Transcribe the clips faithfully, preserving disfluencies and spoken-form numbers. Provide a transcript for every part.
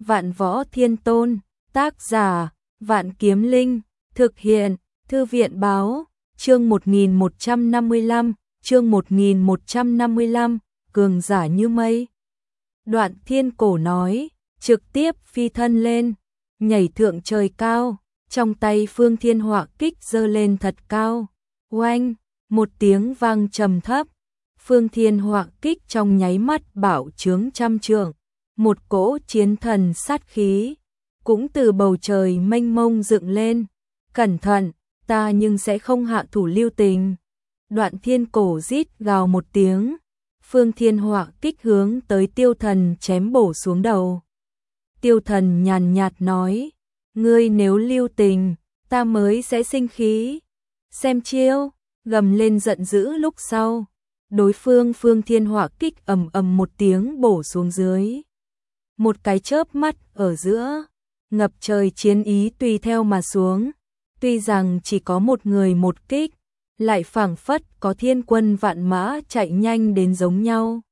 Vạn Võ Thiên Tôn, tác giả, Vạn Kiếm Linh, thực hiện, Thư viện báo, chương một nghìn một trăm năm mươi lăm, chương một nghìn một trăm năm mươi lăm, cường giả như mây. Đoạn Thiên Cổ nói, trực tiếp phi thân lên, nhảy thượng trời cao, trong tay Phương Thiên Họa kích giơ lên thật cao. Oanh, một tiếng vang trầm thấp, Phương Thiên Họa kích trong nháy mắt bạo trướng trăm trượng, một cỗ chiến thần sát khí cũng từ bầu trời mênh mông dựng lên. Cẩn thận, ta nhưng sẽ không hạ thủ lưu tình. Đoạn Thiên Cổ rít gào một tiếng, Phương Thiên Họa kích hướng tới Tiêu Thần chém bổ xuống đầu. Tiêu Thần nhàn nhạt nói, ngươi nếu lưu tình, ta mới sẽ sinh khí. Xem chiêu, gầm lên giận dữ lúc sau, đối phương Phương Thiên Họa kích ầm ầm một tiếng bổ xuống dưới. Một cái chớp mắt ở giữa, ngập trời chiến ý tùy theo mà xuống. Tuy rằng chỉ có một người một kích, lại phảng phất có thiên quân vạn mã chạy nhanh đến giống nhau.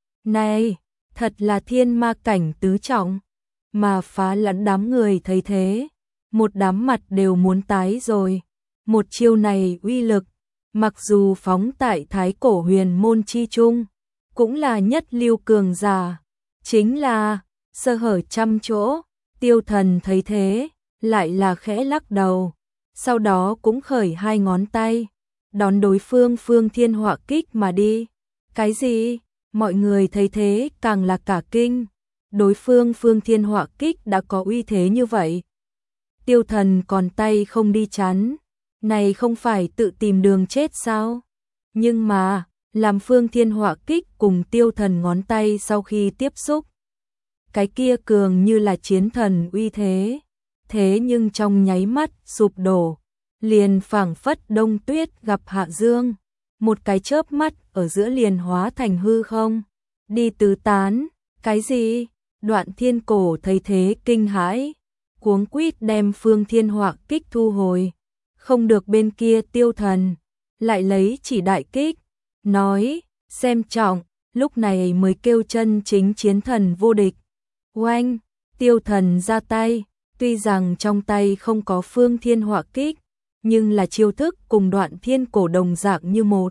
Này, thật là thiên ma cảnh tứ trọng, mà phá lẫn đám người thấy thế, một đám mặt đều muốn tái rồi. Một chiêu này uy lực, mặc dù phóng tại Thái Cổ Huyền Môn chi trung, cũng là nhất lưu cường giả, chính là sơ hở trăm chỗ. Tiêu Thần thấy thế, lại là khẽ lắc đầu, sau đó cũng khởi hai ngón tay, đón đối phương Phương Thiên Họa kích mà đi. Cái gì? Mọi người thấy thế càng là cả kinh, đối phương Phương Thiên Họa kích đã có uy thế như vậy. Tiêu Thần còn tay không đi chắn, này không phải tự tìm đường chết sao? Nhưng mà, làm Phương Thiên Họa kích cùng Tiêu Thần ngón tay sau khi tiếp xúc, cái kia cường như là chiến thần uy thế, thế nhưng trong nháy mắt sụp đổ, liền phảng phất đông tuyết gặp hạ dương, một cái chớp mắt ở giữa liền hóa thành hư không, đi tứ tán. Cái gì? Đoạn Thiên Cổ thấy thế kinh hãi, cuống quýt đem Phương Thiên Họa kích thu hồi. Không được, bên kia Tiêu Thần lại lấy chỉ đại kích, nói, xem trọng, lúc này mới kêu chân chính chiến thần vô địch. Oanh, Tiêu Thần ra tay, tuy rằng trong tay không có Phương Thiên Họa kích, nhưng là chiêu thức cùng Đoạn Thiên Cổ đồng dạng như một.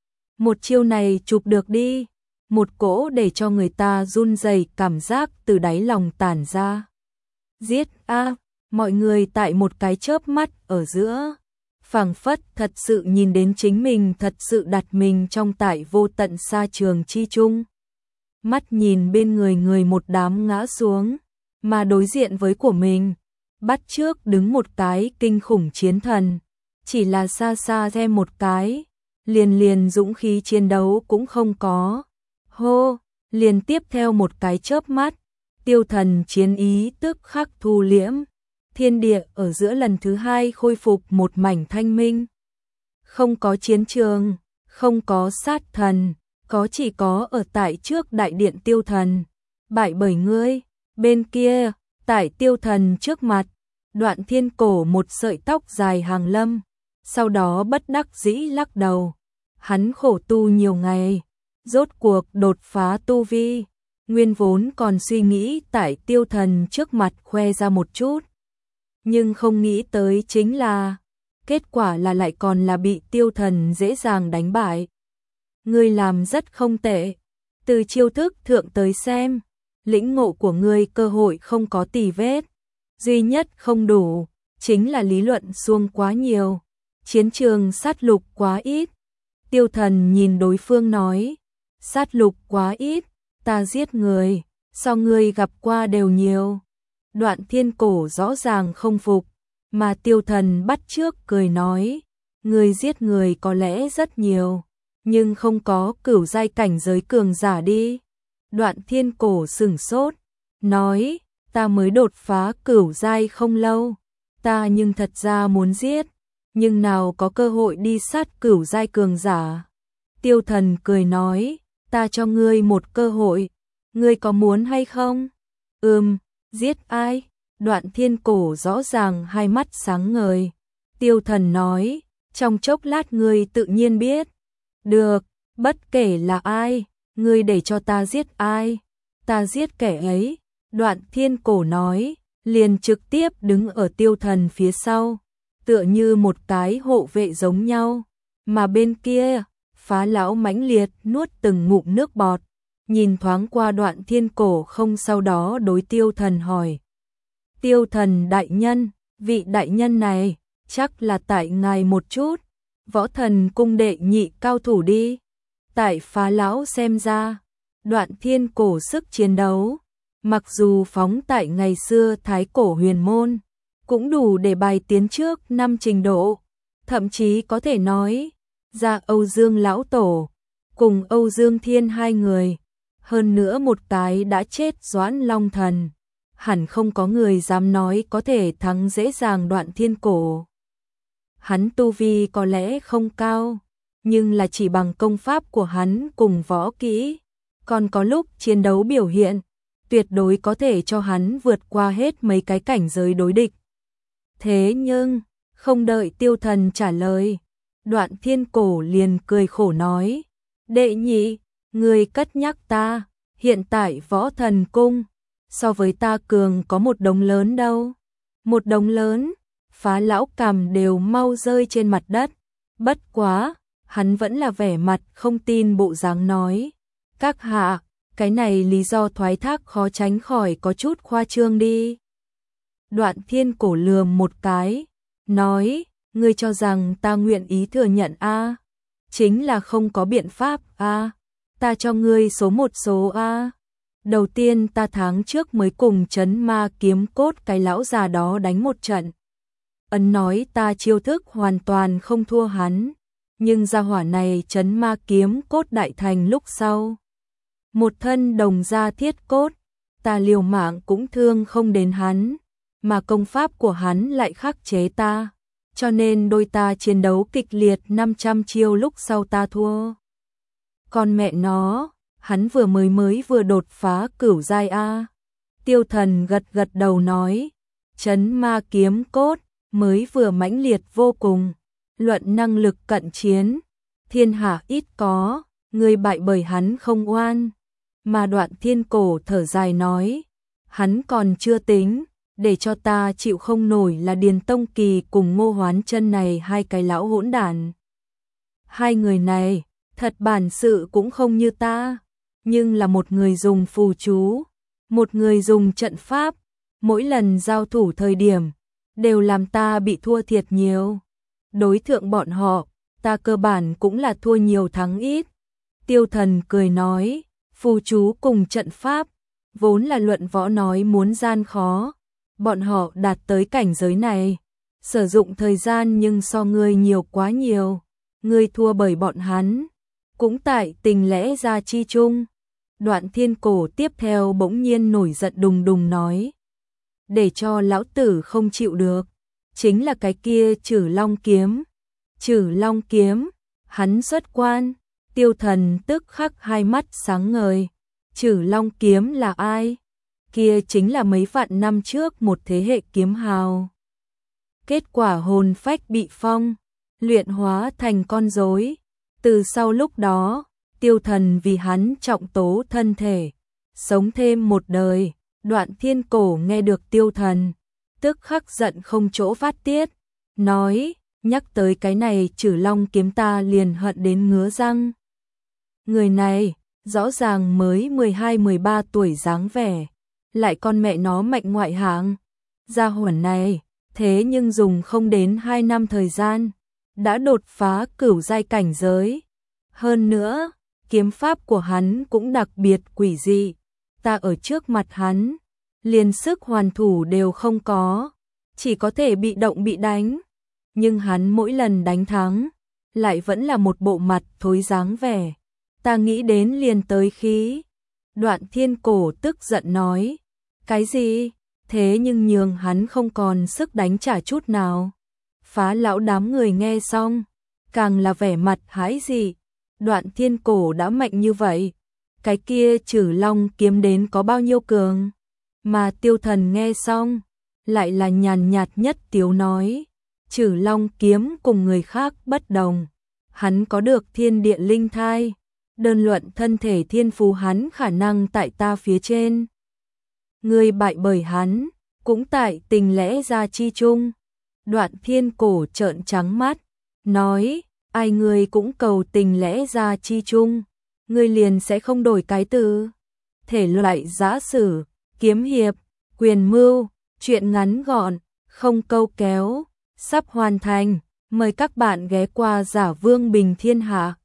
Một chiêu này chụp được đi, một cỗ để cho người ta run rẩy cảm giác từ đáy lòng tản ra. Giết a, mọi người tại một cái chớp mắt ở giữa, phảng phất thật sự nhìn đến chính mình thật sự đặt mình trong tại vô tận sa trường chi trung. Mắt nhìn bên người người một đám ngã xuống, mà đối diện với của mình, bắt trước đứng một cái kinh khủng chiến thần, chỉ là xa xa xem một cái, liền liền dũng khí chiến đấu cũng không có. Hô, liền tiếp theo một cái chớp mắt, Tiêu Thần chiến ý tức khắc thu liễm, thiên địa ở giữa lần thứ hai khôi phục một mảnh thanh minh. Không có chiến trường, không có sát thần, có chỉ có ở tại trước đại điện Tiêu Thần, bại bởi ngươi. Bên kia, tại Tiêu Thần trước mặt, Đoạn Thiên Cổ một sợi tóc dài hàng lâm, sau đó bất đắc dĩ lắc đầu. Hắn khổ tu nhiều ngày, rốt cuộc đột phá tu vi, nguyên vốn còn suy nghĩ tại Tiêu Thần trước mặt khoe ra một chút, nhưng không nghĩ tới chính là, kết quả là lại còn là bị Tiêu Thần dễ dàng đánh bại. Ngươi làm rất không tệ, từ chiêu thức thượng tới xem, lĩnh ngộ của ngươi cơ hội không có tì vết, duy nhất không đủ, chính là lý luận suông quá nhiều, chiến trường sát lục quá ít. Tiêu Thần nhìn đối phương nói, sát lục quá ít, ta giết người, so ngươi gặp qua đều nhiều. Đoạn Thiên Cổ rõ ràng không phục, mà Tiêu Thần bắt trước cười nói, ngươi giết người có lẽ rất nhiều, nhưng không có cửu giai cảnh giới cường giả đi. Đoạn Thiên Cổ sửng sốt, nói, ta mới đột phá cửu giai không lâu, ta nhưng thật ra muốn giết, nhưng nào có cơ hội đi sát cửu giai cường giả. Tiêu Thần cười nói, ta cho ngươi một cơ hội, ngươi có muốn hay không? Ừm, giết ai? Đoạn Thiên Cổ rõ ràng hai mắt sáng ngời. Tiêu Thần nói, trong chốc lát ngươi tự nhiên biết. Được, bất kể là ai, ngươi để cho ta giết ai, ta giết kẻ ấy. Đoạn Thiên Cổ nói, liền trực tiếp đứng ở Tiêu Thần phía sau, tựa như một cái hộ vệ giống nhau, mà bên kia, Phá lão mãnh liệt nuốt từng ngụm nước bọt, nhìn thoáng qua Đoạn Thiên Cổ không, sau đó đối Tiêu Thần hỏi. Tiêu Thần đại nhân, vị đại nhân này, chắc là tại ngài một chút, Võ Thần cung đệ nhị cao thủ đi. Tại Phá lão xem ra, Đoạn Thiên Cổ sức chiến đấu, mặc dù phóng tại ngày xưa Thái Cổ huyền môn, cũng đủ để bài tiến trước năm trình độ, thậm chí có thể nói ra Âu Dương lão tổ cùng Âu Dương Thiên hai người, hơn nữa một cái đã chết Doãn Long Thần, hẳn không có người dám nói có thể thắng dễ dàng Đoạn Thiên Cổ. Hắn tu vi có lẽ không cao, nhưng là chỉ bằng công pháp của hắn cùng võ kỹ, còn có lúc chiến đấu biểu hiện, tuyệt đối có thể cho hắn vượt qua hết mấy cái cảnh giới đối địch. Thế nhưng, không đợi Tiêu Thần trả lời, Đoạn Thiên Cổ liền cười khổ nói, đệ nhị, người cất nhắc ta, hiện tại Võ Thần cung, so với ta cường có một đống lớn đâu. Một đống lớn, Phá lão cằm đều mau rơi trên mặt đất, bất quá, hắn vẫn là vẻ mặt không tin bộ dáng nói, các hạ, cái này lý do thoái thác khó tránh khỏi có chút khoa trương đi. Đoạn Thiên Cổ lườm một cái, nói, ngươi cho rằng ta nguyện ý thừa nhận a? Chính là không có biện pháp a. Ta cho ngươi số một số a. Đầu tiên ta tháng trước mới cùng Trấn Ma Kiếm Cốt cái lão già đó đánh một trận. Ấn nói ta chiêu thức hoàn toàn không thua hắn, nhưng gia hỏa này Trấn Ma Kiếm Cốt đại thành lúc sau, một thân đồng da thiết cốt, ta liều mạng cũng thương không đến hắn, mà công pháp của hắn lại khắc chế ta, cho nên đôi ta chiến đấu kịch liệt năm trăm chiêu lúc sau ta thua. Con mẹ nó, hắn vừa mới mới vừa đột phá cửu giai a. Tiêu Thần gật gật đầu nói, Trấn Ma Kiếm Cốt mới vừa mãnh liệt vô cùng, luận năng lực cận chiến, thiên hạ ít có, người bại bởi hắn không oan. Mà Đoạn Thiên Cổ thở dài nói, hắn còn chưa tính, để cho ta chịu không nổi là Điền Tông Kỳ cùng Ngô Hoán Chân này hai cái lão hỗn đản. Hai người này, thật bản sự cũng không như ta, nhưng là một người dùng phù chú, một người dùng trận pháp, mỗi lần giao thủ thời điểm, đều làm ta bị thua thiệt nhiều. Đối thượng bọn họ, ta cơ bản cũng là thua nhiều thắng ít. Tiêu Thần cười nói, phù chú cùng trận pháp, vốn là luận võ nói muốn gian khó, bọn họ đạt tới cảnh giới này, sử dụng thời gian nhưng so ngươi nhiều quá nhiều, ngươi thua bởi bọn hắn, cũng tại tình lẽ ra chi chung. Đoạn Thiên Cổ tiếp theo bỗng nhiên nổi giận đùng đùng nói, để cho lão tử không chịu được, chính là cái kia Trử Long kiếm. Trử Long kiếm, hắn xuất quan. Tiêu Thần tức khắc hai mắt sáng ngời. Trử Long kiếm là ai? Kia chính là mấy vạn năm trước một thế hệ kiếm hào. Kết quả hồn phách bị phong, luyện hóa thành con rối. Từ sau lúc đó, Tiêu Thần vì hắn trọng tố thân thể, sống thêm một đời. Đoạn Thiên Cổ nghe được Tiêu Thần, tức khắc giận không chỗ phát tiết, nói, nhắc tới cái này Trử Long kiếm ta liền hận đến ngứa răng. Người này, rõ ràng mới mười hai mười ba tuổi dáng vẻ, lại con mẹ nó mạnh ngoại hạng. Gia hỏa này, thế nhưng dùng không đến hai năm thời gian, đã đột phá cửu giai cảnh giới. Hơn nữa, kiếm pháp của hắn cũng đặc biệt quỷ dị. Ta ở trước mặt hắn, liền sức hoàn thủ đều không có, chỉ có thể bị động bị đánh. Nhưng hắn mỗi lần đánh thắng, lại vẫn là một bộ mặt thối dáng vẻ. Ta nghĩ đến liền tới khí. Đoạn Thiên Cổ tức giận nói, cái gì? Thế nhưng nhường hắn không còn sức đánh trả chút nào. Phá lão đám người nghe xong, càng là vẻ mặt hãi dị. Đoạn Thiên Cổ đã mạnh như vậy, cái kia Trử Long kiếm đến có bao nhiêu cường? Mà Tiêu Thần nghe xong, lại là nhàn nhạt nhất tiếu nói, Trử Long kiếm cùng người khác bất đồng, hắn có được thiên địa linh thai, đơn luận thân thể thiên phú hắn khả năng tại ta phía trên. Ngươi bại bởi hắn, cũng tại tình lẽ ra chi chung. Đoạn Thiên Cổ trợn trắng mắt, nói, ai ngươi cũng cầu tình lẽ ra chi chung, ngươi liền sẽ không đổi cái từ. Thể loại giã sử, kiếm hiệp, quyền mưu, truyện ngắn gọn, không câu kéo, sắp hoàn thành, mời các bạn ghé qua Giả Vương Bình Thiên Hạ.